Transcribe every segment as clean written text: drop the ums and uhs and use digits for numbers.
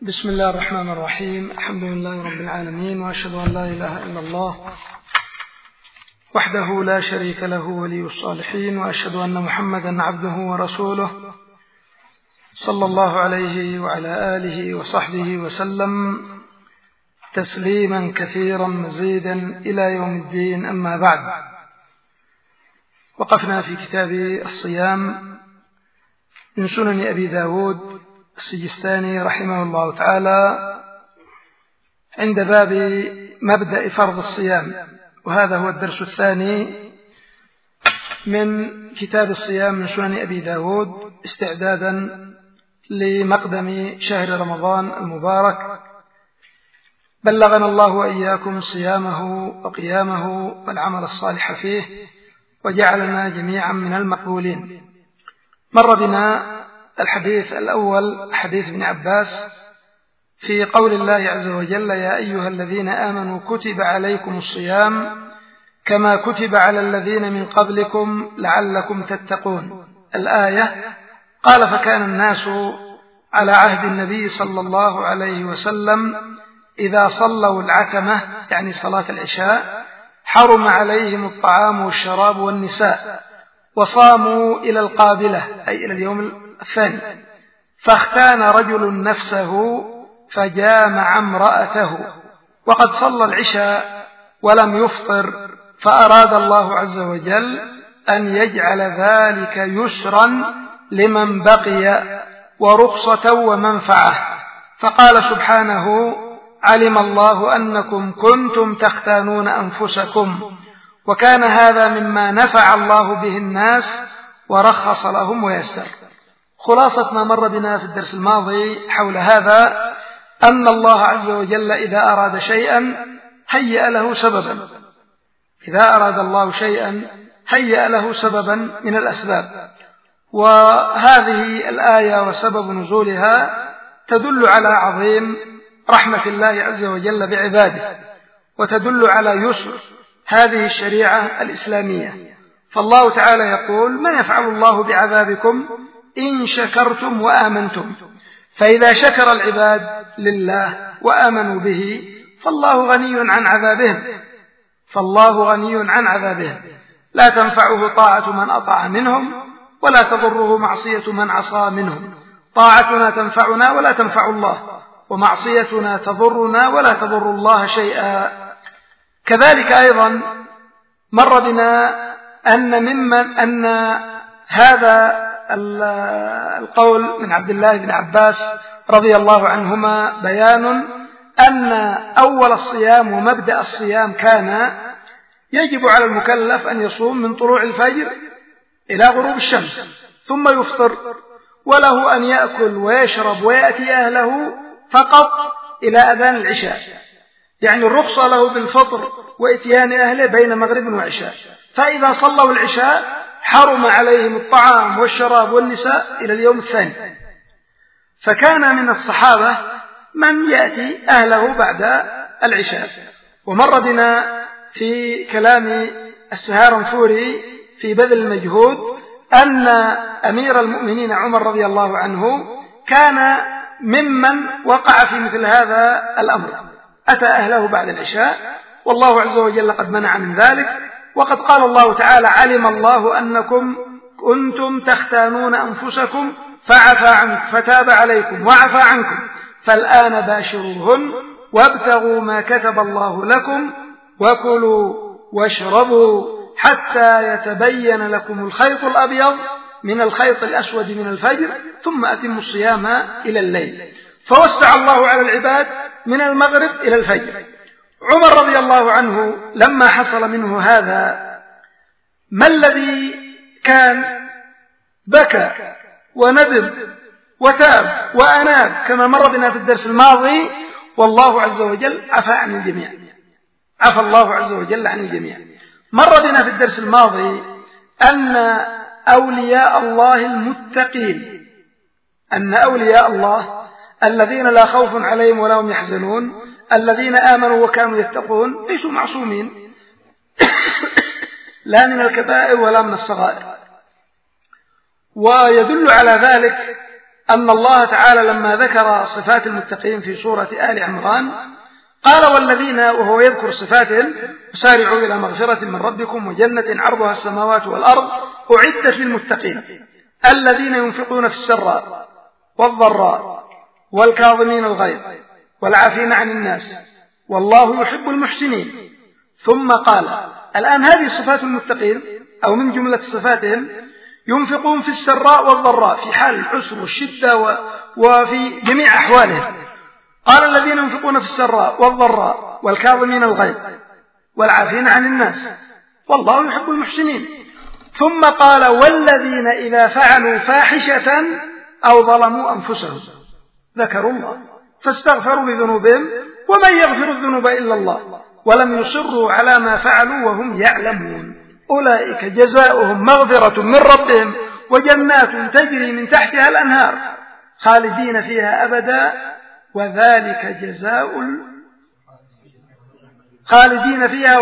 بسم الله الرحمن الرحيم. الحمد لله رب العالمين، وأشهد أن لا إله إلا الله وحده لا شريك له ولي الصالحين، وأشهد أن محمدا عبده ورسوله صلى الله عليه وعلى آله وصحبه وسلم تسليما كثيرا مزيدا إلى يوم الدين. أما بعد، وقفنا في كتاب الصيام من سنن أبي داود السجستاني رحمه الله تعالى عند باب مبدأ فرض الصيام، وهذا هو الدرس الثاني من كتاب الصيام من سنن أبي داود استعدادا لمقدم شهر رمضان المبارك. بلغنا الله وإياكم صيامه وقيامه والعمل الصالح فيه، وجعلنا جميعا من المقبولين. مر بنا الحديث الأول، حديث ابن عباس في قول الله عز وجل: يا أيها الذين آمنوا كتب عليكم الصيام كما كتب على الذين من قبلكم لعلكم تتقون. الآية. قال: فكان الناس على عهد النبي صلى الله عليه وسلم إذا صلوا العتمة، يعني صلاة العشاء، حرم عليهم الطعام والشراب والنساء، وصاموا إلى القابلة أي إلى اليوم الثاني، فاختان رجل نفسه فجامع امرأته وقد صلى العشاء ولم يفطر، فأراد الله عز وجل أن يجعل ذلك يسرا لمن بقي ورخصة ومنفعة، فقال سبحانه: علم الله أنكم كنتم تختانون أنفسكم، وكان هذا مما نفع الله به الناس ورخص لهم ويسر. خلاصة ما مر بنا في الدرس الماضي حول هذا أن الله عز وجل إذا أراد شيئا هيأ له سببا، إذا أراد الله شيئا هيأ له سببا من الأسباب، وهذه الآية وسبب نزولها تدل على عظيم رحمة الله عز وجل بعباده، وتدل على يسر هذه الشريعة الإسلامية. فالله تعالى يقول: ما يفعل الله بعذابكم إن شكرتم وآمنتم. فإذا شكر العباد لله وآمنوا به فالله غني عن عذابهم، لا تنفعه طاعة من أطاع منهم ولا تضره معصية من عصى منهم. طاعتنا تنفعنا ولا تنفع الله، ومعصيتنا تضرنا ولا تضر الله شيئا. كذلك أيضا مر بنا أن هذا القول من عبد الله بن عباس رضي الله عنهما بيان أن أول الصيام ومبدأ الصيام كان يجب على المكلف أن يصوم من طلوع الفجر إلى غروب الشمس ثم يفطر، وله أن يأكل ويشرب ويأتي أهله فقط إلى أذان العشاء، يعني الرخصة له بالفطر وإتيان أهله بين مغرب وعشاء. فإذا صلوا العشاء حرم عليهم الطعام والشراب والنساء إلى اليوم الثاني. فكان من الصحابة من يأتي أهله بعد العشاء. ومر بنا في كلام السهارنفوري في بذل المجهود أن أمير المؤمنين عمر رضي الله عنه كان ممن وقع في مثل هذا الأمر، أتى أهله بعد العشاء، والله عز وجل قد منع من ذلك، وقد قال الله تعالى: علم الله أنكم كنتم تختانون أنفسكم فعفى عنكم فتاب عليكم وعفى عنكم، فالآن باشروهن وابتغوا ما كتب الله لكم وكلوا واشربوا حتى يتبين لكم الخيط الأبيض من الخيط الأسود من الفجر ثم أتموا الصيام إلى الليل. فوسع الله على العباد من المغرب إلى الفجر. عمر رضي الله عنه لما حصل منه هذا، ما الذي كان؟ بكى وندم وتاب وأناب كما مر بنا في الدرس الماضي، والله عز وجل عفى عن الجميع، عفى الله عز وجل عن الجميع. مر بنا في الدرس الماضي أن أولياء الله المتقين، أن أولياء الله الذين لا خوف عليهم ولا هم يحزنون، الذين آمنوا وكانوا يتقون، ليسوا معصومين لا من الكبائر ولا من الصغائر. ويدل على ذلك أن الله تعالى لما ذكر صفات المتقين في سورة آل عمران قال والذين، وهو يذكر صفاتهم: سارعوا إلى مغفرة من ربكم وجنة عرضها السماوات والأرض أعدت للمتقين الذين ينفقون في السراء والضراء والكاظمين الغيظ والعافين عن الناس والله يحب المحسنين. ثم قال الآن هذه صفات المتقين أو من جملة صفاتهم: ينفقون في السراء والضراء، في حال العسر والشدة وفي جميع أحوالهم. قال الذين ينفقون في السراء والضراء والكاظمين الغيظ والعافين عن الناس والله يحب المحسنين. ثم قال والذين إذا فعلوا فاحشة أو ظلموا أنفسهم ذكروا الله فاستغفروا لذنوبهم ومن يغفر الذنوب إلا الله ولم يصروا على ما فعلوا وهم يعلمون أولئك جزاؤهم مغفرة من ربهم وجنات تجري من تحتها الأنهار خالدين فيها أبدا وذلك جزاء خالدين فيها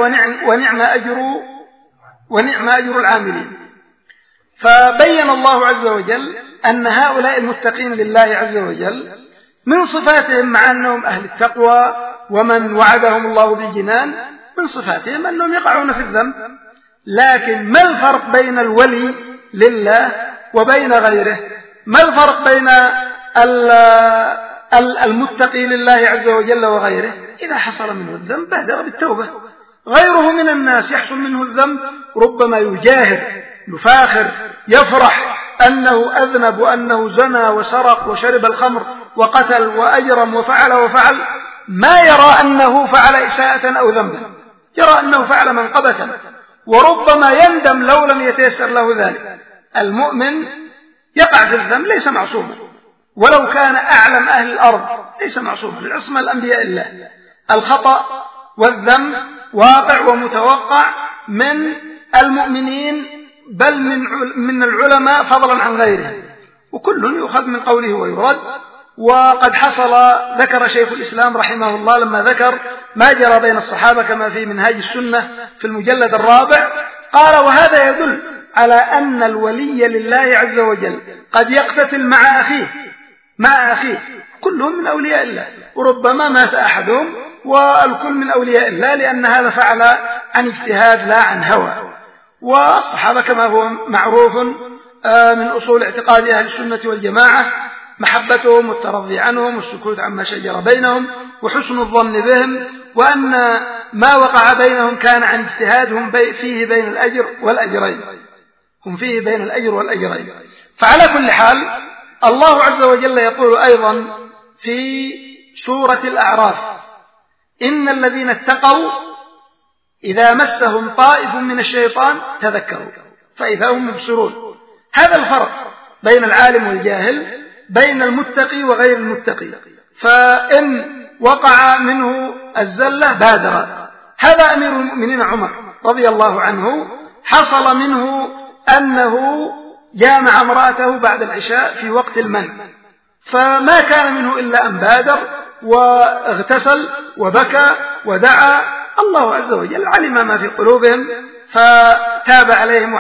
ونعم أجر العاملين. فبين الله عز وجل أن هؤلاء المتقين لله عز وجل من صفاتهم، مع أنهم أهل التقوى ومن وعدهم الله بالجنان، من صفاتهم أنهم يقعون في الذنب. لكن ما الفرق بين الولي لله وبين غيره؟ ما الفرق بين المتقي لله عز وجل وغيره؟ إذا حصل منه الذنب بادر بالتوبة. غيره من الناس يحصل منه الذنب ربما يجاهر يفاخر يفرح أنه أذنب وأنه زنى وسرق وشرب الخمر وقتل وأجرم وفعل ما يرى أنه فعل إساءة أو ذنبا، يرى أنه فعل منقبة، وربما يندم لو لم يتيسر له ذلك. المؤمن يقع في الذنب ليس معصوما، ولو كان أعلم أهل الأرض ليس معصوما، العصمة الأنبياء الله. الخطأ والذنب واقع ومتوقع من المؤمنين بل من العلماء فضلا عن غيرهم، وكل يؤخذ من قوله ويرد. وقد حصل، ذكر شيخ الإسلام رحمه الله لما ذكر ما جرى بين الصحابة كما في منهاج السنة في المجلد 4، قال وهذا يدل على أن الولي لله عز وجل قد يقتتل مع أخيه كلهم من أولياء الله، وربما مات أحدهم والكل من أولياء الله، لأن هذا فعل عن اجتهاد لا عن هوى. والصحابة كما هو معروف من أصول اعتقاد أهل السنة والجماعة محبتهم والترضي عنهم والسكوت عما شجر بينهم وحسن الظن بهم، وأن ما وقع بينهم كان عن اجتهادهم فيه بين الأجر والأجرين، هم فيه بين الأجر والأجرين. فعلى كل حال الله عز وجل يقول أيضا في سورة الأعراف: إن الذين اتقوا إذا مسهم طائف من الشيطان تذكروا فإذا هم مبصرون. هذا الفرق بين العالم والجاهل، بين المتقي وغير المتقي. فإن وقع منه الزلة بادر. هذا أمير المؤمنين عمر رضي الله عنه حصل منه أنه جامع امرأته بعد العشاء في وقت المن، فما كان منه إلا أن بادر واغتسل وبكى ودعا. الله عز وجل علم ما في قلوبهم فتاب عليهم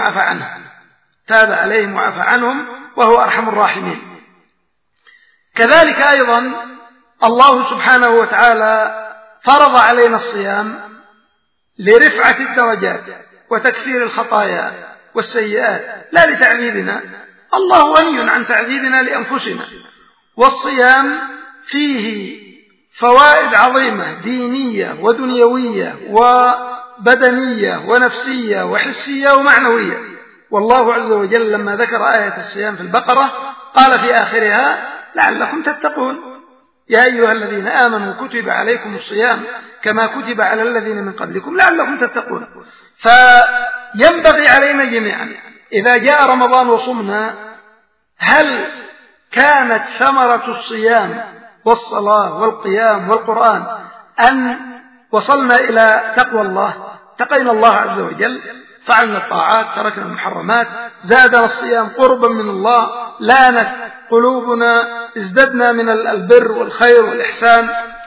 وعفى عنهم وهو أرحم الراحمين. كذلك أيضا الله سبحانه وتعالى فرض علينا الصيام لرفعة الدرجات وتكفير الخطايا والسيئات لا لتعذيبنا. الله غني عن تعذيبنا لأنفسنا، والصيام فيه فوائد عظيمة دينية ودنيوية وبدنية ونفسية وحسية ومعنوية. والله عز وجل لما ذكر آية الصيام في البقرة قال في آخرها: لعلكم تتقون يا أيها الذين آمنوا كتب عليكم الصيام كما كتب على الذين من قبلكم لعلكم تتقون. فينبغي علينا جميعا إذا جاء رمضان وصمنا، هل كانت ثمرة الصيام والصلاة والقيام والقرآن أن وصلنا إلى تقوى الله، تقينا الله عز وجل، فعلنا الطاعات، تركنا المحرمات، زادنا الصيام قربا من الله، لانت قلوبنا، ازددنا من البر والخير والإحسان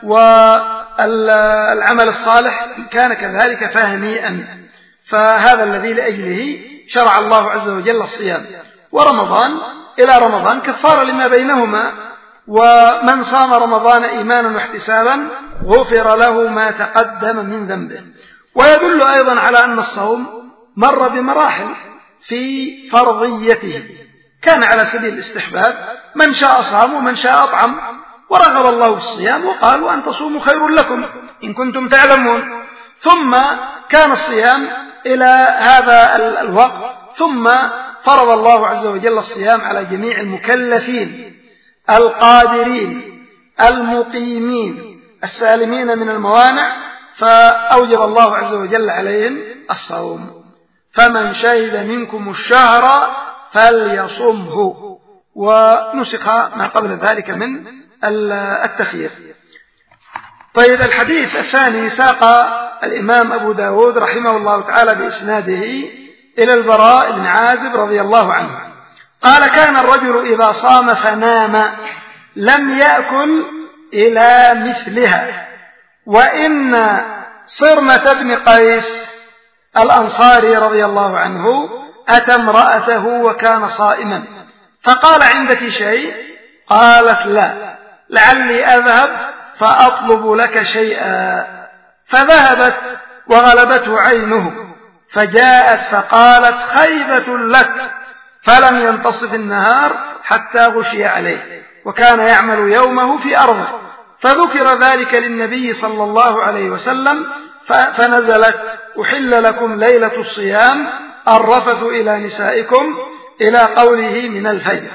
والعمل الصالح؟ إن كان كذلك فهنيئا. فهذا الذي لأجله شرع الله عز وجل الصيام. ورمضان إلى رمضان كفارة لما بينهما، ومن صام رمضان إيمانا واحتسابا غفر له ما تقدم من ذنبه. ويدل أيضا على أن الصوم مر بمراحل في فرضيته، كان على سبيل الاستحباب، من شاء صام ومن شاء أطعم، ورغب الله في الصيام وقال وأن تصوموا خير لكم إن كنتم تعلمون. ثم كان الصيام إلى هذا الوقت، ثم فرض الله عز وجل الصيام على جميع المكلفين القادرين المقيمين السالمين من الموانع، فأوجب الله عز وجل عليهم الصوم. فمن شهد منكم الشهر فليصمه، ونسخ ما قبل ذلك من التخيير. طيب، الحديث الثاني ساق الإمام أبو داود رحمه الله تعالى بإسناده إلى البراء بن عازب رضي الله عنه قال: كان الرجل إذا صام فنام لم يأكل إلى مثلها. وإن صرمة بن قيس الأنصاري رضي الله عنه أتى امرأته وكان صائما، فقال: عندك شيء؟ قالت: لا، لعلي أذهب فأطلب لك شيئا. فذهبت وغلبته عينه، فجاءت فقالت: خيبة لك. فلم ينتصف النهار حتى غشي عليه، وكان يعمل يومه في أرضه. فذكر ذلك للنبي صلى الله عليه وسلم، فنزلت: أحل لكم ليلة الصيام الرفث إلى نسائكم، إلى قوله من الفجر.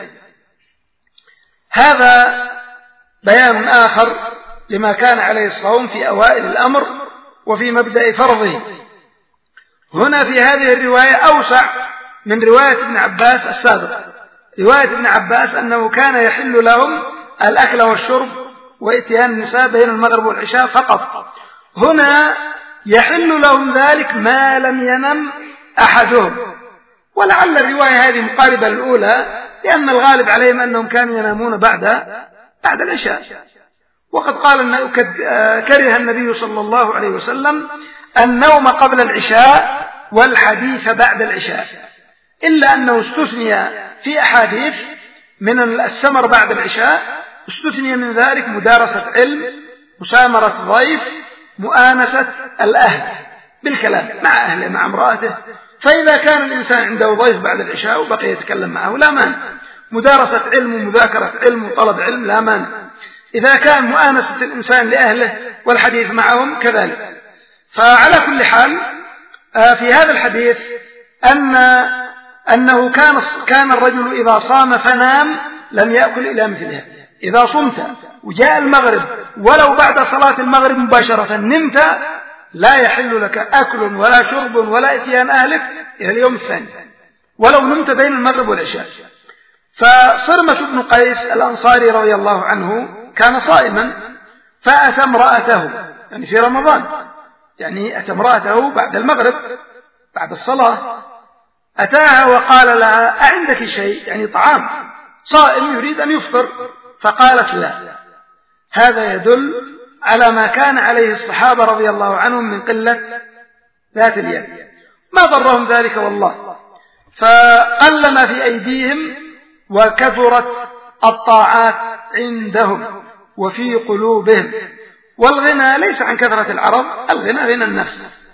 هذا بيان آخر لما كان عليه الصوم في أوائل الأمر وفي مبدأ فرضه. هنا في هذه الرواية أوسع من رواية ابن عباس السابقة. رواية ابن عباس أنه كان يحل لهم الأكل والشرب وإتيان النساء بين المغرب والعشاء فقط. هنا يحل لهم ذلك ما لم ينم أحدهم، ولعل الرواية هذه مقاربة للأولى، لأن الغالب عليهم أنهم كانوا ينامون بعد العشاء. وقد قال كره النبي صلى الله عليه وسلم النوم قبل العشاء والحديث بعد العشاء، إلا أنه استثني في أحاديث من السمر بعد العشاء، استثني من ذلك مدارسة علم، مسامرة ضيف، مؤانسة الأهل بالكلام مع أهله مع امرأته. فإذا كان الإنسان عنده ضيف بعد العشاء وبقي يتكلم معه لا مانع، مدارسة علم ومذاكرة علم وطلب علم لا مانع. إذا كان مؤانسة الإنسان لأهله والحديث معهم كذلك. فعلى كل حال في هذا الحديث أنه كان الرجل إذا صام فنام لم يأكل إلى مثلها. إذا صمت وجاء المغرب ولو بعد صلاة المغرب مباشرة نمت، لا يحل لك أكل ولا شرب ولا إتيان أهلك إلى اليوم الثاني ولو نمت بين المغرب والعشاء. فصرمة بن قيس الأنصاري رضي الله عنه كان صائما، فأتى امرأته يعني في رمضان، يعني أتى امرأته بعد المغرب بعد الصلاة، أتاها وقال لها: أعندك شيء؟ يعني طعام، صائم يريد أن يفطر. فقالت: لا. هذا يدل على ما كان عليه الصحابة رضي الله عنهم من قلة ذات اليد، ما ضرهم ذلك والله. فقل ما في أيديهم وكثرت الطاعات عندهم وفي قلوبهم. والغنى ليس عن كثرة العرب، الغنى غنى النفس.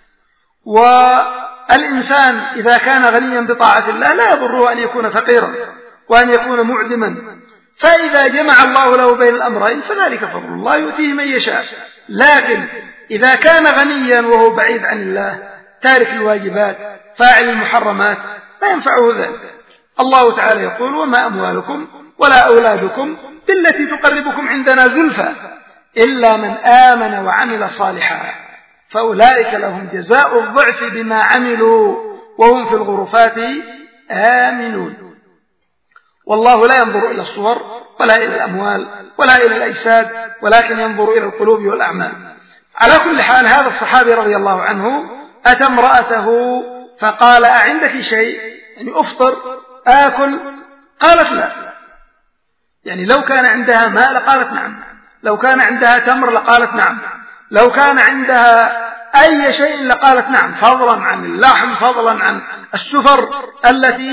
والإنسان إذا كان غنيا بطاعة الله لا يضره أن يكون فقيرا وأن يكون معدما، فإذا جمع الله له بين الأمرين فذلك فضل الله يؤتيه من يشاء. لكن إذا كان غنيا وهو بعيد عن الله، تارك الواجبات، فاعل المحرمات، لا ينفعه ذلك. الله تعالى يقول: وما أموالكم ولا أولادكم بالتي تقربكم عندنا زلفى إلا من آمن وعمل صالحا فأولئك لهم جزاء الضعف بما عملوا وهم في الغرفات آمنون. والله لا ينظر إلى الصور ولا إلى الأموال ولا إلى الأجساد، ولكن ينظر إلى القلوب والأعمال. على كل حال هذا الصحابي رضي الله عنه أتى امرأته فقال: أعندك شيء؟ يعني أفطر آكل؟ قالت: لا. يعني لو كان عندها ماء لقالت نعم، لو كان عندها تمر لقالت نعم، لو كان عندها أي شيء لقالت نعم، فضلا عن اللحم، فضلا عن السفر التي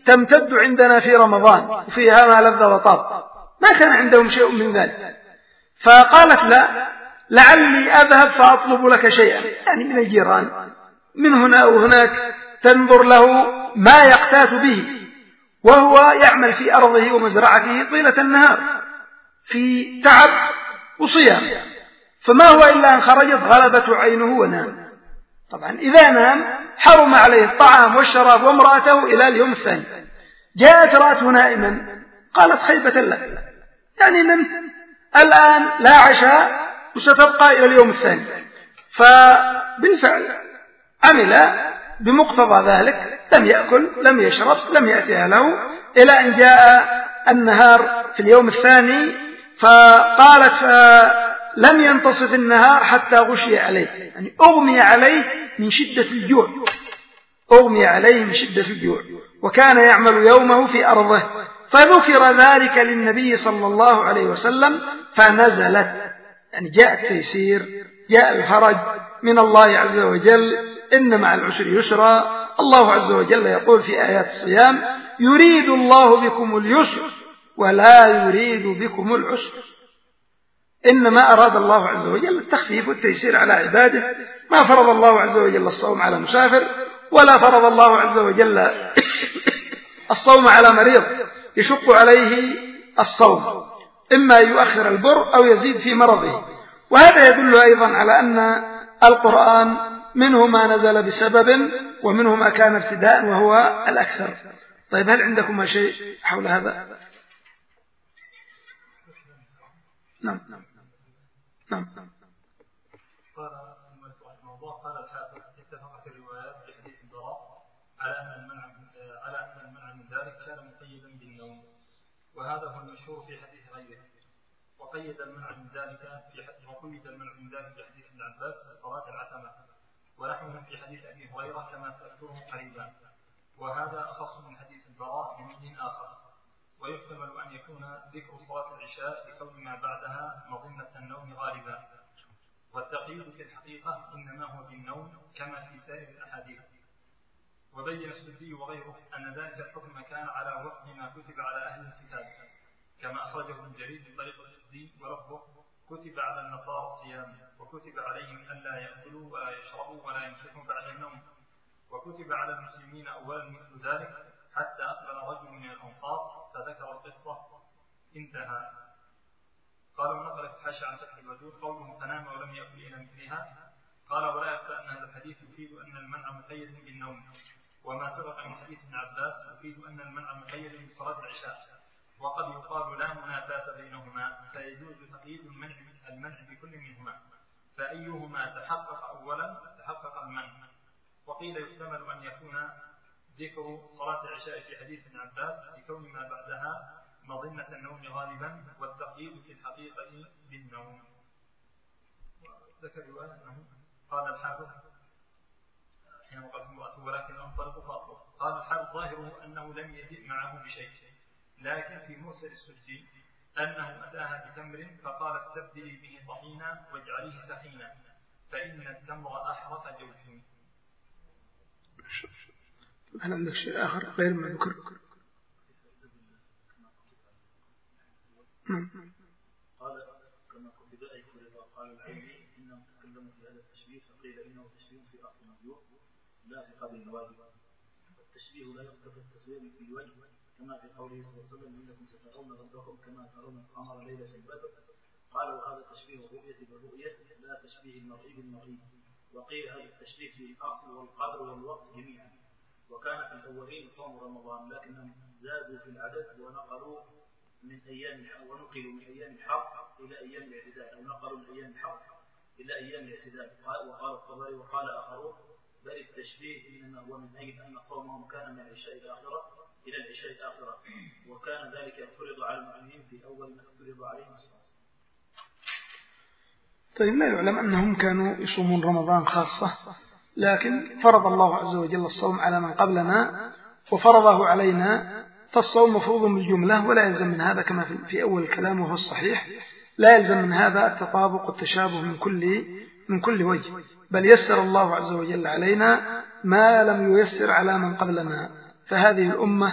تمتد عندنا في رمضان وفيها ما لذ وطاب، ما كان عندهم شيء من ذلك. فقالت لا، لعلي أذهب فأطلب لك شيئا، يعني من الجيران من هنا وهناك، تنظر له ما يقتات به، وهو يعمل في أرضه ومزرعته طيلة النهار في تعب وصيام، فما هو إلا أن خرجت غلبته عينه ونام. طبعا إذا نام حرم عليه الطعام والشراب وامرأته إلى اليوم الثاني. جاءت رأته نائما، قالت خيبة لك، يعني نمت الآن لا عشاء وستبقى إلى اليوم الثاني. فبالفعل عمل بمقتضى ذلك، لم يأكل لم يشرب لم يأتي أهله إلى أن جاء النهار في اليوم الثاني. فقالت لم ينتصف النهار حتى غشي عليه، يعني أغمي عليه من شدة الجوع، أغمي عليه من شدة الجوع، وكان يعمل يومه في أرضه. فذكر ذلك للنبي صلى الله عليه وسلم فنزلت، يعني جاء التيسير، جاء الفرج من الله عز وجل، إن مع العسر يسرا. الله عز وجل يقول في آيات الصيام: يريد الله بكم اليسر ولا يريد بكم العسر. إنما أراد الله عز وجل التخفيف والتيسير على عباده، ما فرض الله عز وجل الصوم على مسافر، ولا فرض الله عز وجل الصوم على مريض يشق عليه الصوم، إما يؤخر البر أو يزيد في مرضه. وهذا يدل أيضا على أن القرآن منه ما نزل بسبب ومنه ما كان ابتداء وهو الأكثر. طيب، هل عندكم شيء حول هذا؟ نعم. قال الموضوع قال الحافظ: اتفقت الروايات في حديث البراء على أن المنع من ذلك كان مقيدا بالنوم، وهذا هو المشهور في حديث غيره. وقيد المنع من ذلك في حديث ابن عباس بصلاة العتمة، ونحوه في حديث أبي هريرة كما سأذكره قريبا، وهذا أخص من حديث البراء من وجه آخر. ويحتمل أن يكون ذكر صلاة العشاء لكون ما بعدها مظنة النوم غالبا، والتقييد في الحقيقة إنما هو بالنوم كما في سائر الأحاديث. وبين السدي وغيره أن ذلك الحكم كان على وفق ما كتب على أهل الكتاب، كما أخرجه ابن جرير من طريق السدي ولفظه: كتب على النصارى الصيام، وكتب عليهم ألا يأكلوا ولا يشربوا ولا ينكحوا بعد النوم، وكتب على المسلمين أولا مثل ذلك، حتى أقبل رجل من الأنصار فذكر القصة، انتهى. قال ونقل الحاشي عن فتح الوجود قوله: فنام ولم يأكل إلى مثلها. قال: ولا يخفى أن هذا الحديث يفيد أن المنع مقيد بالنوم، وما سبق من حديث ابن عباس يفيد أن المنع مقيد بصلاة العشاء، وقد يقال لا منافاة بينهما، فيجوز تقييد المنع بكل منهما، فأيهما تحقق أولا تحقق المنع. وقيل يحتمل أن يكون ذكر صلاة العشاء في حديث ابن عباس لكون ما بعدها مظنة النوم غالبا، والتقييد في الحقيقة بالنوم. ذكر رواية أنه قال الحافظ حين قال امرأته: ولكن أنطلق فأطلق. قال الحافظ: ظاهره أنه لم يجئ معه بشيء، لكن في مرسل السدي أنه أتاها بتمر فقال: استبدلي به طحينا واجعليه طحينا، فإن التمر أحرق جوفي. هل عندك شيء آخر غير ما ذكر؟ قال: كما كتب أي فرضا. قال العلمي: إنهم تكلموا في هذا التشبيه، فقيل إنه تشبيه في أصل الموضوع لا في قبل الواجب. التشبيه لا يقتضي التسوية في وجه، كما في قوله صلى الله عليه وسلم: إنكم سترون ربكم كما ترون القمر ليلة البدر. قال: وهذا تشبيه الرؤية بالرؤية لا تشبيه المرئي بالمرئي. وقيل هذا التشبيه في الأصل والقدر والوقت جميعا. وكان في الأولين صوم رمضان، لكنهم زادوا في العدد ونقلوا من أيام الحرب إلى أيام الاعتدال، أو نقلوا من أيام الحرب إلى أيام الاعتدال. وقال الطبري وقال آخرون: بل التشبيه إنما هو من أجل أن صومهم كان من العشاء الآخرة إلى العشاء الآخرة، وكان ذلك يفرض على المؤمنين في أول ما افترض عليهم الصوم. طيب، لا يعلم أنهم كانوا يصومون رمضان خاصة، لكن فرض الله عز وجل الصوم على من قبلنا وفرضه علينا، فالصوم مفروض بالجملة، ولا يلزم من هذا كما في أول الكلام وهو الصحيح، لا يلزم من هذا التطابق والتشابه من كل وجه، بل يسر الله عز وجل علينا ما لم ييسر على من قبلنا. فهذه الأمة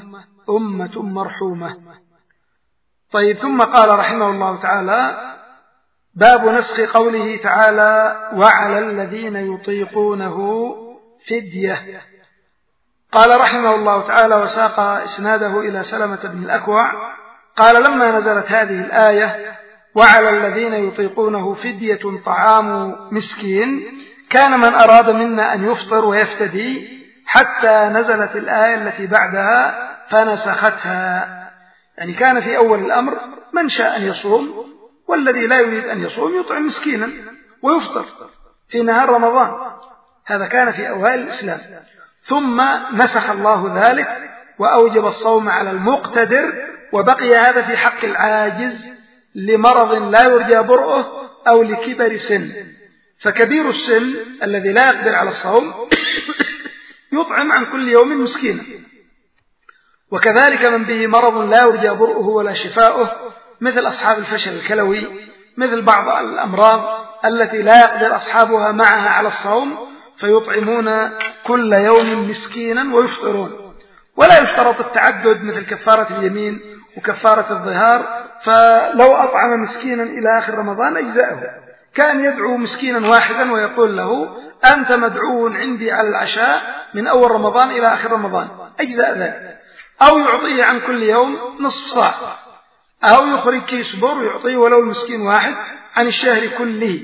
أمة مرحومة. طيب، ثم قال رحمه الله تعالى: باب نسخ قوله تعالى: وعلى الذين يطيقونه فدية. قال رحمه الله تعالى وساق إسناده إلى سلمة بن الأكوع قال: لما نزلت هذه الآية وعلى الذين يطيقونه فدية طعام مسكين، كان من أراد منا أن يفطر ويفتدي حتى نزلت الآية التي بعدها فنسختها. يعني كان في أول الأمر من شاء أن يصوم، والذي لا يريد أن يصوم يطعم مسكينا ويفطر في نهار رمضان. هذا كان في أوائل الإسلام، ثم نسخ الله ذلك وأوجب الصوم على المقتدر، وبقي هذا في حق العاجز لمرض لا يرجى برؤه أو لكبر سن. فكبير السن الذي لا يقدر على الصوم يطعم عن كل يوم مسكينا، وكذلك من به مرض لا يرجى برؤه ولا شفاؤه، مثل أصحاب الفشل الكلوي، مثل بعض الأمراض التي لا يقدر أصحابها معها على الصوم، فيطعمون كل يوم مسكينا ويفطرون. ولا يشترط التعدد مثل كفارة اليمين وكفارة الظهار، فلو أطعم مسكينا إلى آخر رمضان أجزأه. كان يدعو مسكينا واحدا ويقول له: أنت مدعو عندي على العشاء من أول رمضان إلى آخر رمضان، أجزاء ذلك. أو يعطيه عن كل يوم نصف صاع، أو يخرج كيس بر ويعطيه ولو المسكين واحد عن الشهر كله.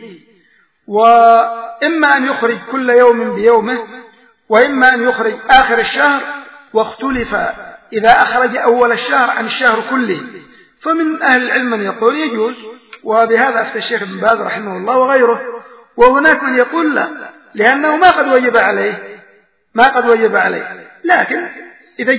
وإما أن يخرج كل يوم بيومه، وإما أن يخرج آخر الشهر، واختلف إذا أخرج أول الشهر عن الشهر كله. فمن أهل العلم من يقول يجوز، وبهذا أفتى الشيخ ابن باز رحمه الله وغيره. وهناك من يقول لا، لأنه ما قد وجب عليه. لكن إذا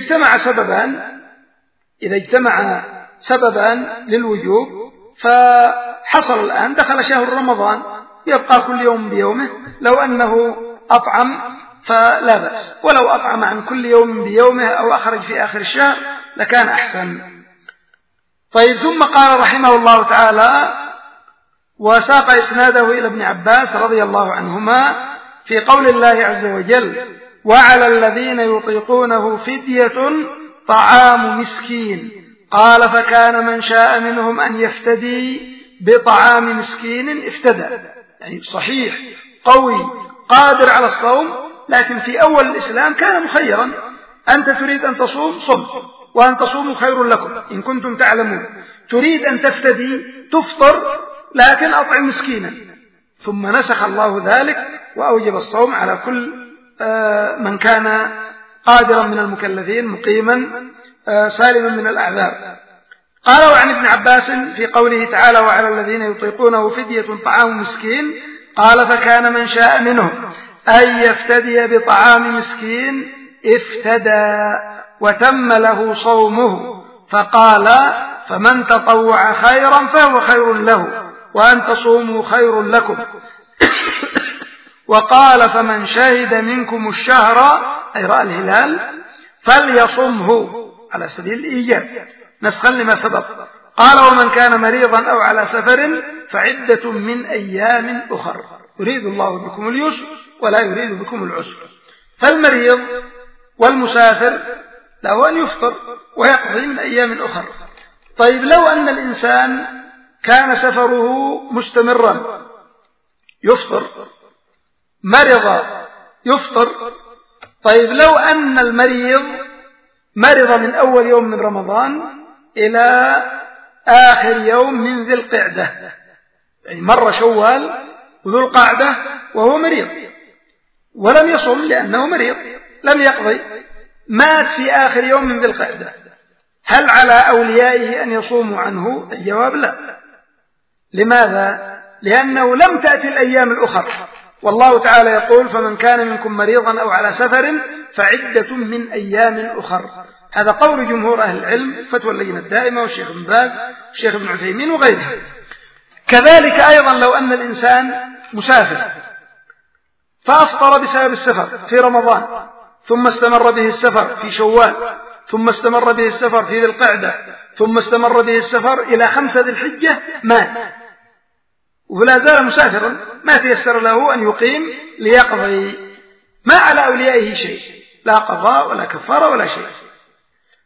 اجتمع سببان للوجوب، فحصل الآن دخل شهر رمضان، يبقى كل يوم بيومه. لو أنه أطعم فلا بأس، ولو أطعم عن كل يوم بيومه أو أخرج في آخر الشهر لكان أحسن. طيب، ثم قال رحمه الله تعالى وساق إسناده إلى ابن عباس رضي الله عنهما في قول الله عز وجل: وعلى الذين يطيقونه فدية طعام مسكين. قال: فكان من شاء منهم أن يفتدي بطعام مسكين افتدى. يعني صحيح قوي قادر على الصوم، لكن في أول الإسلام كان مخيرا: أنت تريد أن تصوم صم، وأن تصوموا خير لكم إن كنتم تعلمون. تريد أن تفتدي تفطر، لكن أطعم مسكينا. ثم نسخ الله ذلك وأوجب الصوم على كل من كان قادرا من المكلفين مقيما سالما من الأعذار. قال: وعن ابن عباس في قوله تعالى: وعلى الذين يطيقونه فدية طعام مسكين. قال: فكان من شاء منهم أن يفتدي بطعام مسكين افتدى وتم له صومه. فقال: فمن تطوع خيرا فهو خير له، وأن تصوموا خير لكم. وقال: فمن شهد منكم الشهر، أي رأى الهلال، فليصمه، على سبيل الإيجاب نسخا لما سبق. قال: ومن كان مريضا أو على سفر فعدة من أيام أخر، يريد الله بكم اليسر ولا يريد بكم العسر. فالمريض والمسافر له أن يفطر ويقضي من أيام أخر. طيب، لو أن الإنسان كان سفره مستمرا يفطر، مرض يفطر. طيب، لو أن المريض مرض من أول يوم من رمضان إلى آخر يوم من ذي القعدة، يعني مر شوال وذو القعدة وهو مريض ولم يصم لأنه مريض، لم يقضي، مات في آخر يوم من ذي القعدة، هل على أوليائه أن يصوموا عنه؟ الجواب لا. لماذا؟ لأنه لم تأتي الأيام الأخرى، والله تعالى يقول: فمن كان منكم مريضا أو على سفر فعدة من أيام أخر. هذا قول جمهور أهل العلم، فتوى اللجنة الدائمة والشيخ ابن باز والشيخ ابن عثيمين وغيره. كذلك أيضا لو أن الإنسان مسافر فأفطر بسبب السفر في رمضان، ثم استمر به السفر في شوال، ثم استمر به السفر في ذي القعدة، ثم استمر به السفر إلى 5 ذي الحجة، مات ولا زال مسافرا، ما تيسر له أن يقيم ليقضي، ما على أوليائه شيء، لا قضاء ولا كفارة ولا شيء.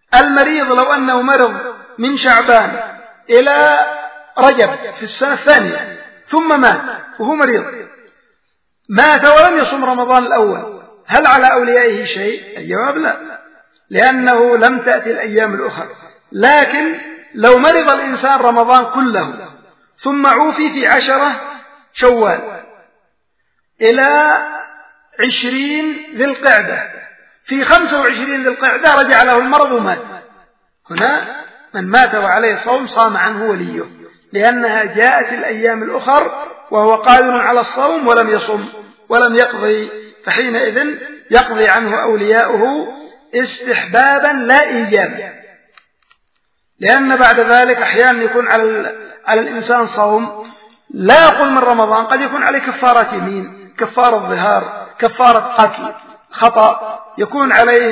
المريض لو أنه مرض من شعبان إلى رجب في السنة الثانية ثم مات وهو مريض، مات ولم يصم رمضان الأول، هل على أوليائه شيء؟ الجواب لا، لأنه لم تأتي الأيام الأخرى. لكن لو مرض الإنسان رمضان كله ثم عوفي في 10 شوال إلى 20 ذي القعدة، في 25 ذي القعدة رجع له المرض ومات، هنا من مات وعليه صوم صام عنه وليه، لأنها جاءت الأيام الأخر وهو قادر على الصوم ولم يصم ولم يقضي، فحينئذ يقضي عنه أولياؤه استحبابا لا إيجابا، لأن بعد ذلك أحيانا يكون على الإنسان صوم لا يقول من رمضان، قد يكون عليه كفارة يمين، كفارة ظهار، كفارة قتل خطأ، يكون عليه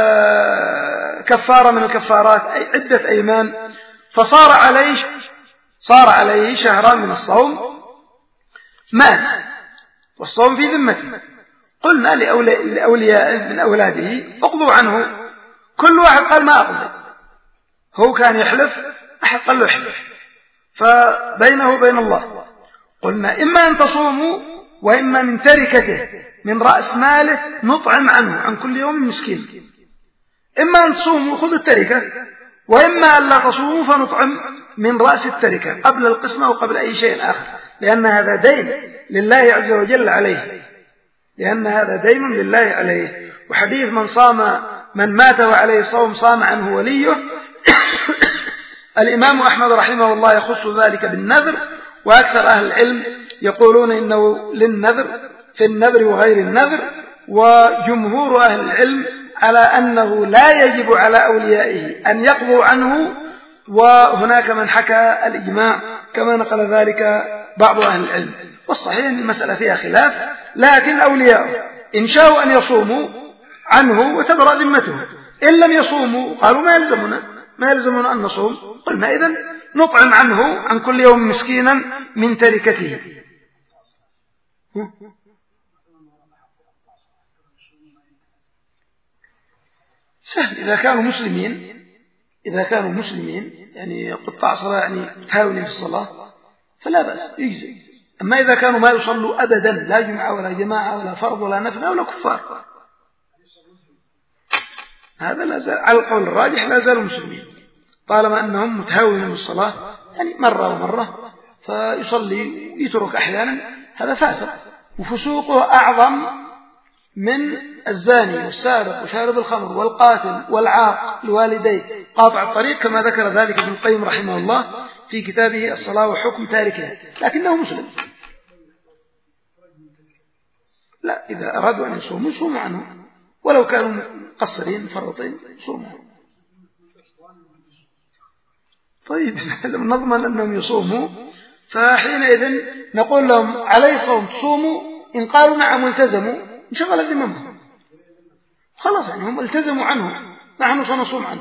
كفارة من الكفارات عدة أيمان، فصار عليه شهران من الصوم، مات والصوم في ذمته. قلنا لأوليائه من أولاده اقضوا عنه، كل واحد قال ما أقضي، هو كان يحلف، أحد قال له احلف، فبينه وبين الله. قلنا إما أن تصوموا وإما من تركته من رأس ماله نطعم عنه عن كل يوم مسكين، إما أن تصوموا خذوا التركة، وإما أن لا تصوموا فنطعم من رأس التركة قبل القسمة وقبل أي شيء آخر، لأن هذا دين لله عز وجل عليه، لأن هذا دين لله عليه. وحديث من مات وعليه صوم صام عنه وليه الإمام أحمد رحمه الله يخص ذلك بالنذر، وأكثر أهل العلم يقولون إنه للنذر في النذر وغير النذر، وجمهور أهل العلم على أنه لا يجب على أوليائه أن يقضوا عنه، وهناك من حكى الإجماع كما نقل ذلك بعض أهل العلم، والصحيح أن المسألة فيها خلاف، لكن أولياءه إن شاءوا أن يصوموا عنه وتبرأ ذمته، إن لم يصوموا قالوا ما يلزمنا أن نصوم، قلنا إذن نطعم عنه عن كل يوم مسكينا من تركته. سهل، إذا كانوا مسلمين يعني قطاع صلاة، يعني متهاونين في الصلاة فلا بأس يجزي. أما إذا كانوا ما يصلوا أبدا، لا جمعة ولا جماعة ولا فرض ولا نفل ولا كفار، هذا لا زال على القول الراجح لا زالوا مسلمين، طالما أنهم متهاونين بالصلاة، يعني مرة ومرة فيصلي ويترك أحيانا، هذا فاسق وفسوقه أعظم من الزاني والسارق وشارب الخمر والقاتل والعاق لوالديه قاطع الطريق، كما ذكر ذلك ابن القيم رحمه الله في كتابه الصلاة وحكم تاركها، لكنه مسلم. لا، إذا أرادوا أن يصوموا عنه، ولو كانوا مقصرين مفرطين يصوموا. طيب نضمن أنهم يصوموا، فحينئذ نقول لهم عليه صوم تصوموا، إن قالوا نعم والتزموا انشغل ذممهم، خلاص يعني هم التزموا عنه، نحن سنصوم عنه،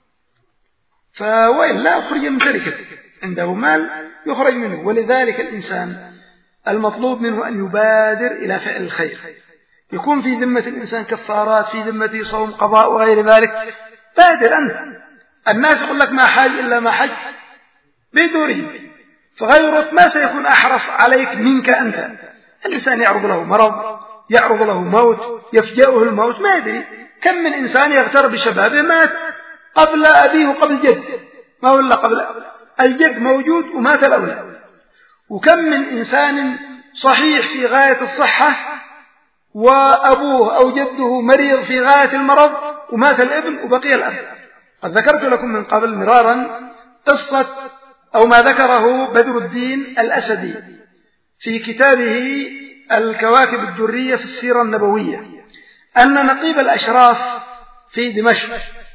وإلا أخرج من تركته، عنده مال يخرج منه. ولذلك الإنسان المطلوب منه أن يبادر إلى فعل الخير، يكون في ذمة الإنسان كفارات، في ذمته صوم قضاء وغير ذلك، بادر أنت. الناس يقول لك ما حاج إلا ما حج بدورهم، فغيرك ما سيكون أحرص عليك منك أنت. الإنسان يعرض له مرض، يعرض له موت، يفجأه الموت، ما يدري. كم من إنسان يغتر بشبابه مات قبل أبيه وقبل جد، ما ولا قبل الجد موجود ومات الأولاد. وكم من إنسان صحيح في غاية الصحة وأبوه أو جده مريض في غاية المرض ومات الابن وبقي الأب. قد ذكرت لكم من قبل مرارا قصة أو ما ذكره بدر الدين الأسدي في كتابه الكواكب الدرية في السيرة النبوية، أن نقيب الأشراف في دمشق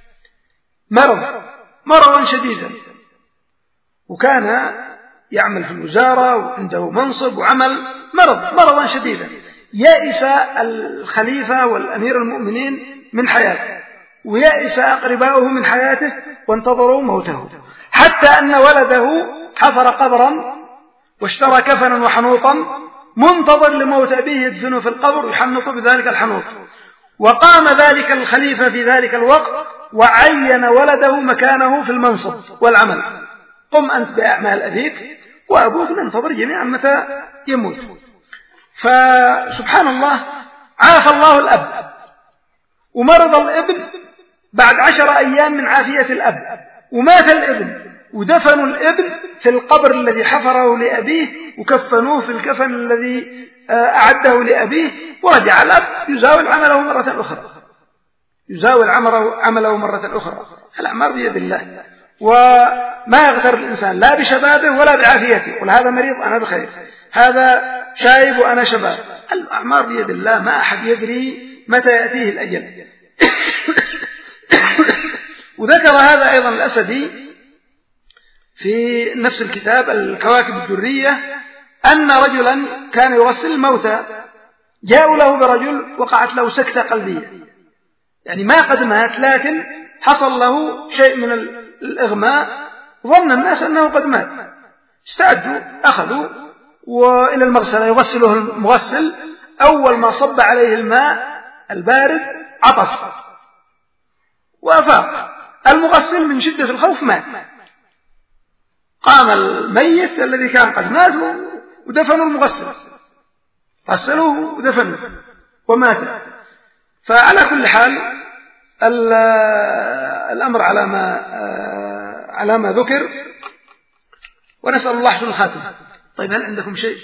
مرضا شديدا، وكان يعمل في الوزارة وعنده منصب وعمل، مرضا شديدا، يأس الخليفة والأمير المؤمنين من حياته، ويأس أقرباؤه من حياته وانتظروا موته، حتى أن ولده حفر قبرا واشترى كفنا وحنوطا منتظر لموت أبيه يدفنه في القبر ويحنط بذلك الحنوط. وقام ذلك الخليفة في ذلك الوقت وعين ولده مكانه في المنصب والعمل. قم أنت بأعمال أبيك وأبوك ننتظر جميعا متى يموت. فسبحان الله عافى الله الأب، ومرض الابن بعد 10 أيام من عافية الأب، ومات الابن، ودفنوا الابن في القبر الذي حفره لأبيه، وكفنوه في الكفن الذي أعده لأبيه، ورجع الأب يزاول عمله مرة أخرى، يزاول عمله مرة أخرى. الأعمار بيد الله، وما يغتر الإنسان لا بشبابه ولا بعافيته، يقول هذا مريض أنا بخير، هذا شايب وأنا شباب. الأعمار بيد الله، ما أحد يدري متى يأتيه الأجل. وذكر هذا أيضا الأسدي في نفس الكتاب الكواكب الدرية، أن رجلا كان يغسل الموتى، جاءوا له برجل وقعت له سكتة قلبية، يعني ما قد مات لكن حصل له شيء من الإغماء، ظن الناس أنه قد مات، استعدوا أخذوا وإلى المغسلة يغسله المغسل. أول ما صب عليه الماء البارد عطس وأفاق، المغسل من شدة الخوف مات. قام الميت الذي كان قد مات ودفنوا المغسل، غسلوه ودفنوه ومات. فعلى كل حال الأمر على ما ذكر، ونسأل الله حسن الخاتمة. طيب هل عندكم شيء؟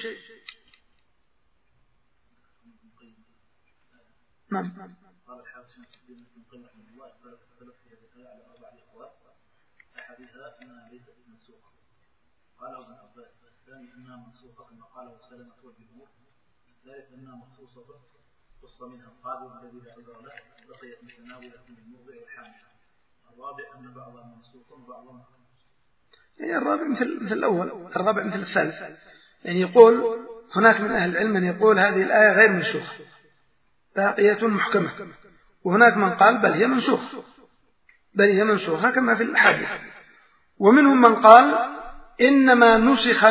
نعم. قال الحافظ شمس الدين بن قيم رحمه الله اختلف السلف في هذه الآية على 4 أقوال، أحدها أنها ليست منسوخة، قال ابن عباس، الثاني أنها منسوخة كما قاله سلمة والجمهور، الثالث أنها مخصوصة خص منها القادر الذي لا عذر له بقيت متناولة للموضع والحامل، الرابع أن بعضها منسوخ وبعضها مخصوص. يعني الرابع مثل الأول، الرابع مثل الثالث. يعني يقول هناك من أهل العلم من يقول هذه الآية غير منسوخة باقية محكمة، وهناك من قال بل هي منسوخة كما في الحديث. ومنهم من قال إنما نسخ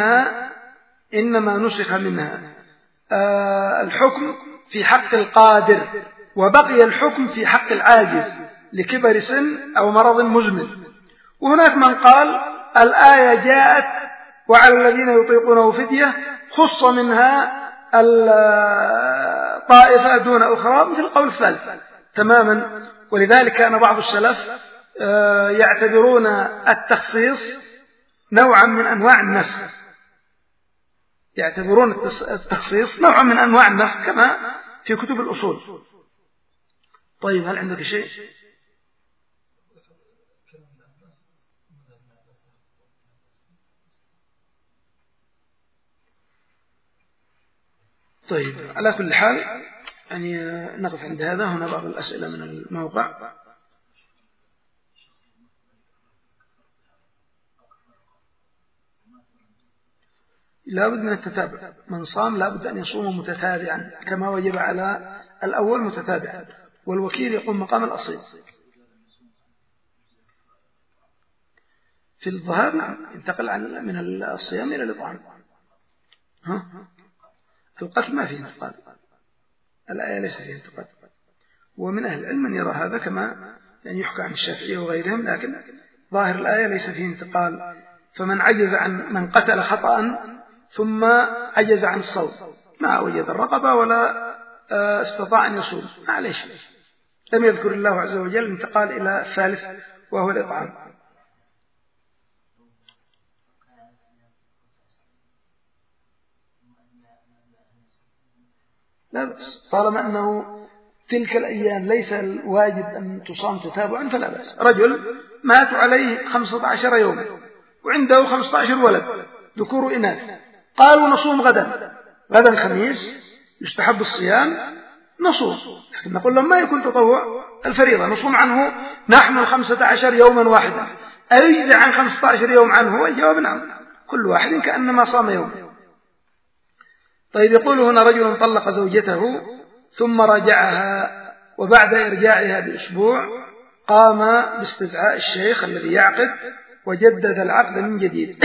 منها الحكم في حق القادر، وبقي الحكم في حق العاجز لكبر سن أو مرض مزمن. وهناك من قال الآية جاءت وعلى الذين يطيقونه فدية، خص منها الطائفة دون أخرى، مثل القول الثالث تماما. ولذلك كان بعض السلف يعتبرون التخصيص نوعا من أنواع النسخ، يعتبرون التخصيص نوعا من أنواع النسخ كما في كتب الأصول. طيب هل عندك شيء؟ طيب على كل حال يعني نقف عند هذا. هنا بعض الأسئلة من الموقع. لا بد من التتابع، من صام لا بد أن يصوم متتابعا كما وجب على الأول متتابعا، والوكيل يقوم مقام الأصيل. في الظهر نعم ينتقل من الصيام إلى الإطعام. القتل ما فيه انتقال، الآية ليس فيه انتقال. ومن أهل العلم من يرى هذا كما يعني يحكى عن الشافعية وغيرهم، لكن ظاهر الآية ليس فيه انتقال. فمن عجز عن من قتل خطأ ثم عجز عن الصوم، ما وجد الرقبة ولا استطاع أن يصوم، معليش، لم يذكر الله عز وجل انتقال إلى الثالث وهو الإطعام. لا بأس، طالما أنه تلك الأيام ليس الواجب أن تصام تتابعا فلا بأس. رجل مات عليه 15 يوما وعنده 15 ولد ذكور وإناث، قالوا نصوم غدا الخميس يستحب الصيام، نصوم، لكن نقول لهم ما يكون تطوع، الفريضة نصوم عنه نحن 15 يوما واحدا، أيجزي عن 15 يوم عنه؟ الجواب نعم، كل واحد كأنما صام يوم. طيب يقول هنا رجل طلق زوجته ثم رجعها، وبعد إرجاعها بأسبوع قام باستدعاء الشيخ الذي يعقد وجدد العقد من جديد.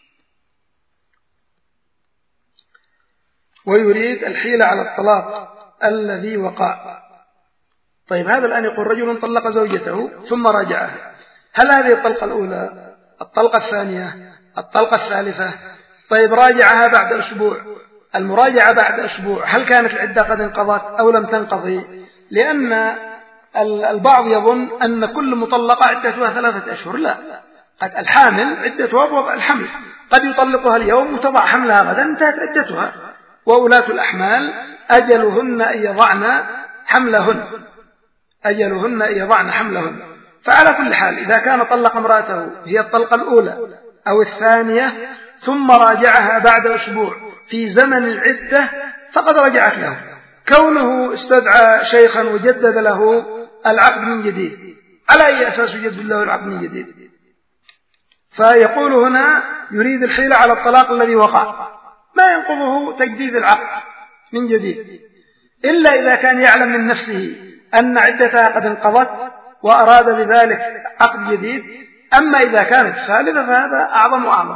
ويريد الحيلة على الطلاق الذي وقع. طيب هذا الآن يقول رجل طلق زوجته ثم راجعها، هل هذه الطلقة الأولى، الطلقة الثانية، الطلقة الثالثة؟ طيب راجعها بعد أسبوع، المراجعة بعد أسبوع هل كانت العدة قد انقضت أو لم تنقضي؟ لأن البعض يظن أن كل مطلقة عدتها 3 أشهر، لا، قد الحامل عدتها بوضع الحمل، قد يطلقها اليوم وتضع حملها غدا انتهت عدتها. وأولاة الأحمال أجلهن أن يضعن حملهن، أجلهن أن يضعن حملهن. فعلى كل حال إذا كان طلق امرأته هي الطلقة الأولى أو الثانية ثم راجعها بعد أسبوع في زمن العدة فقد رجعت له. كونه استدعى شيخا وجدد له العقد من جديد، على أي أساس يجدد له العقد من جديد؟ فيقول هنا يريد الحيلة على الطلاق الذي وقع، ما ينقضه تجديد العقد من جديد إلا إذا كان يعلم من نفسه أن عدتها قد انقضت وأراد بذلك عقد جديد. أما إذا كانت ثالثة فهذا أعظم،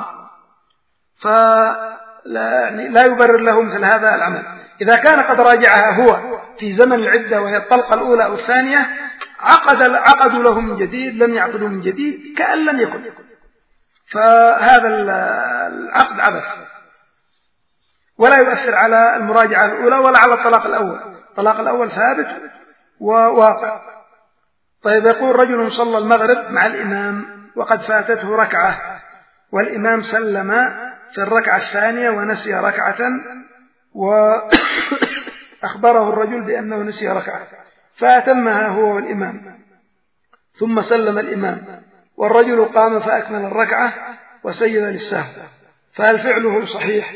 فلا يبرر له مثل هذا العمل. إذا كان قد راجعها هو في زمن العدة وهي الطلقة الأولى أو الثانية عقدوا له من جديد، لم يعقدوا من جديد كأن لم يكن، فهذا العقد عبث ولا يؤثر على المراجعة الأولى ولا على الطلاق الأول. الطلاق الأول ثابت وواقع. طيب يقول رجل صلى المغرب مع الإمام وقد فاتته ركعة والإمام سلم في الركعة الثانية ونسي ركعة، وأخبره الرجل بأنه نسي ركعة فأتمها هو والإمام، ثم سلم الإمام والرجل قام فأكمل الركعة وسجد للسهو، فهل فعله صحيح؟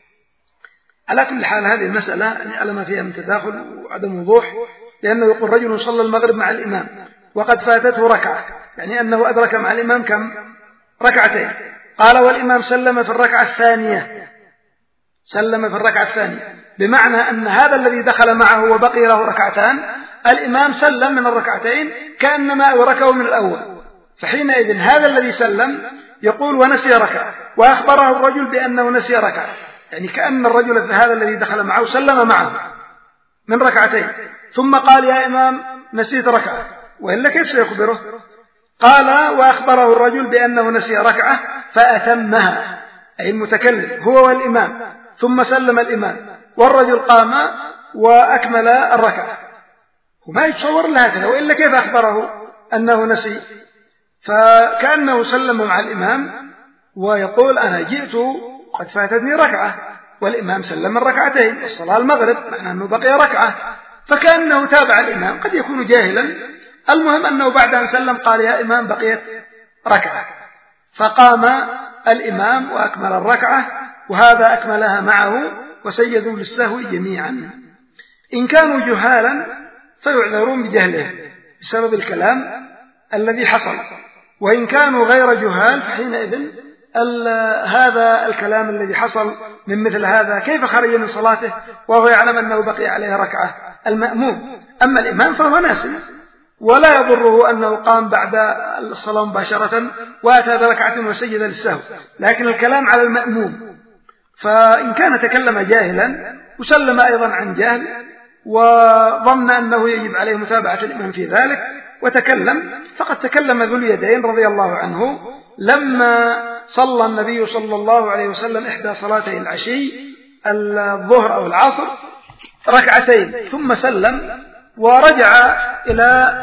على كل حال هذه المسألة على ما فيها من تداخل وعدم وضوح، لأنه يقول رجل صلى المغرب مع الإمام وقد فاتته ركعة، يعني أنه أدرك مع الإمام كم؟ ركعتين. قال والإمام سلم في الركعة الثانية، سلم في الركعة الثانية، بمعنى أن هذا الذي دخل معه وبقي له ركعتان الإمام سلم من الركعتين كأنما أدركه من الأول، فحينئذ هذا الذي سلم يقول ونسي ركعة وأخبره الرجل بأنه نسي ركعة، يعني كأن الرجل في هذا الذي دخل معه سلم معه من ركعتين ثم قال يا إمام نسيت ركعة، وإلا كيف سيخبره؟ قال وأخبره الرجل بأنه نسي ركعة فأتمها، أي المتكلم هو والإمام، ثم سلم الإمام والرجل قام وأكمل الركعة، وما يتصور له هكذا، وإلا كيف أخبره أنه نسي؟ فكأنه سلم مع الإمام ويقول أنا جئت قد فاتتني ركعة والإمام سلم الركعتين والصلاة المغرب، معنى أنه بقي ركعة، فكأنه تابع الإمام، قد يكون جاهلا. المهم أنه بعد أن سلم قال يا إمام بقيت ركعة، فقام الإمام وأكمل الركعة وهذا أكملها معه وسجدوا للسهو جميعا. إن كانوا جهالا فيعذرون بجهله بسبب الكلام الذي حصل، وإن كانوا غير جهال فحينئذ هذا الكلام الذي حصل من مثل هذا كيف خرج من صلاته وهو يعلم أنه بقي عليه ركعة؟ المأموم. أما الإمام فهو ناسي ولا يضره أنه قام بعد الصلاة مباشرة وأتى بركعة وسجد للسهو، لكن الكلام على المأموم. فإن كان تكلم جاهلا وسلم أيضا عن جهل وظن أنه يجب عليه متابعة الإمام في ذلك وتكلم، فقد تكلم ذو اليدين رضي الله عنه لما صلى النبي صلى الله عليه وسلم إحدى صلاتي العشي الظهر أو العصر ركعتين ثم سلم ورجع إلى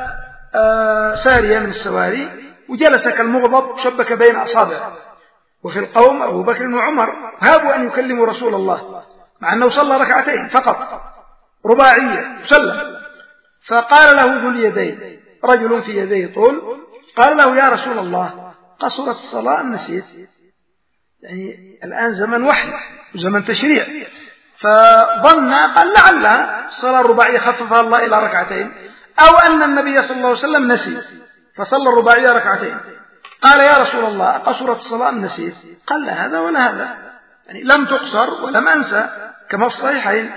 سارية من السواري وجلس كالمغضب شبك بين أصابعه، وفي القوم أبو بكر وعمر هابوا أن يكلموا رسول الله مع أنه صلى ركعتين فقط رباعية وسلم، فقال له ذو اليدين رجل في يديه طول قال له يا رسول الله قصرت الصلاة أم نسيت؟ يعني الآن زمن وحي وزمن تشريع، فظن قال لعلها الصلاة الرباعية خففها الله إلى ركعتين، أو أن النبي صلى الله عليه وسلم نسي فصلى الرباعية ركعتين. قال يا رسول الله قصرت الصلاة أم نسيت؟ قال لا هذا ولا هذا، يعني لم تقصر ولم أنسى كما في الصحيحين.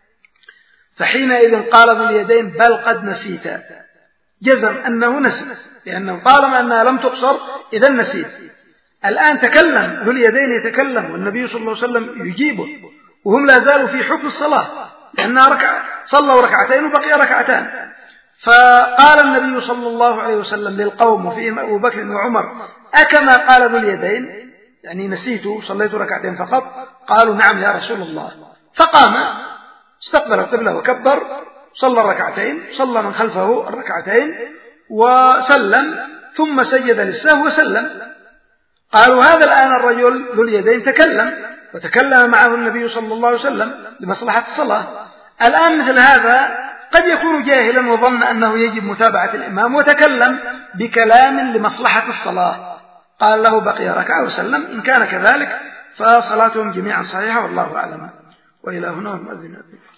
فحينئذ قال ذو اليدين بل قد نسيت، جزم أنه نسي، لأنه طالما أنها لم تقصر إذا نسيت. الآن تكلم ذو اليدين يتكلم والنبي صلى الله عليه وسلم يجيبه وهم لا زالوا في حكم الصلاة، لأنها صلوا ركعتين وبقي ركعتان. فقال النبي صلى الله عليه وسلم للقوم وفيهم أبو بكر وعمر: أكما قال ذو اليدين؟ يعني نسيت صليت ركعتين فقط. قالوا: نعم يا رسول الله. فقام استقبل القبلة وكبر، صلى ركعتين، صلى من خلفه الركعتين وسلم، ثم سجد للسهو وسلم. قالوا: هذا الآن الرجل ذو اليدين تكلم، وتكلم معه النبي صلى الله عليه وسلم لمصلحة الصلاة. الآن مثل هذا قد يكون جاهلا وظن أنه يجب متابعة الإمام وتكلم بكلام لمصلحة الصلاة، قال له: بقي ركعة وسلم. إن كان كذلك فصلاتهم جميعا صحيحة والله أعلم. وإلى هنا المؤذن.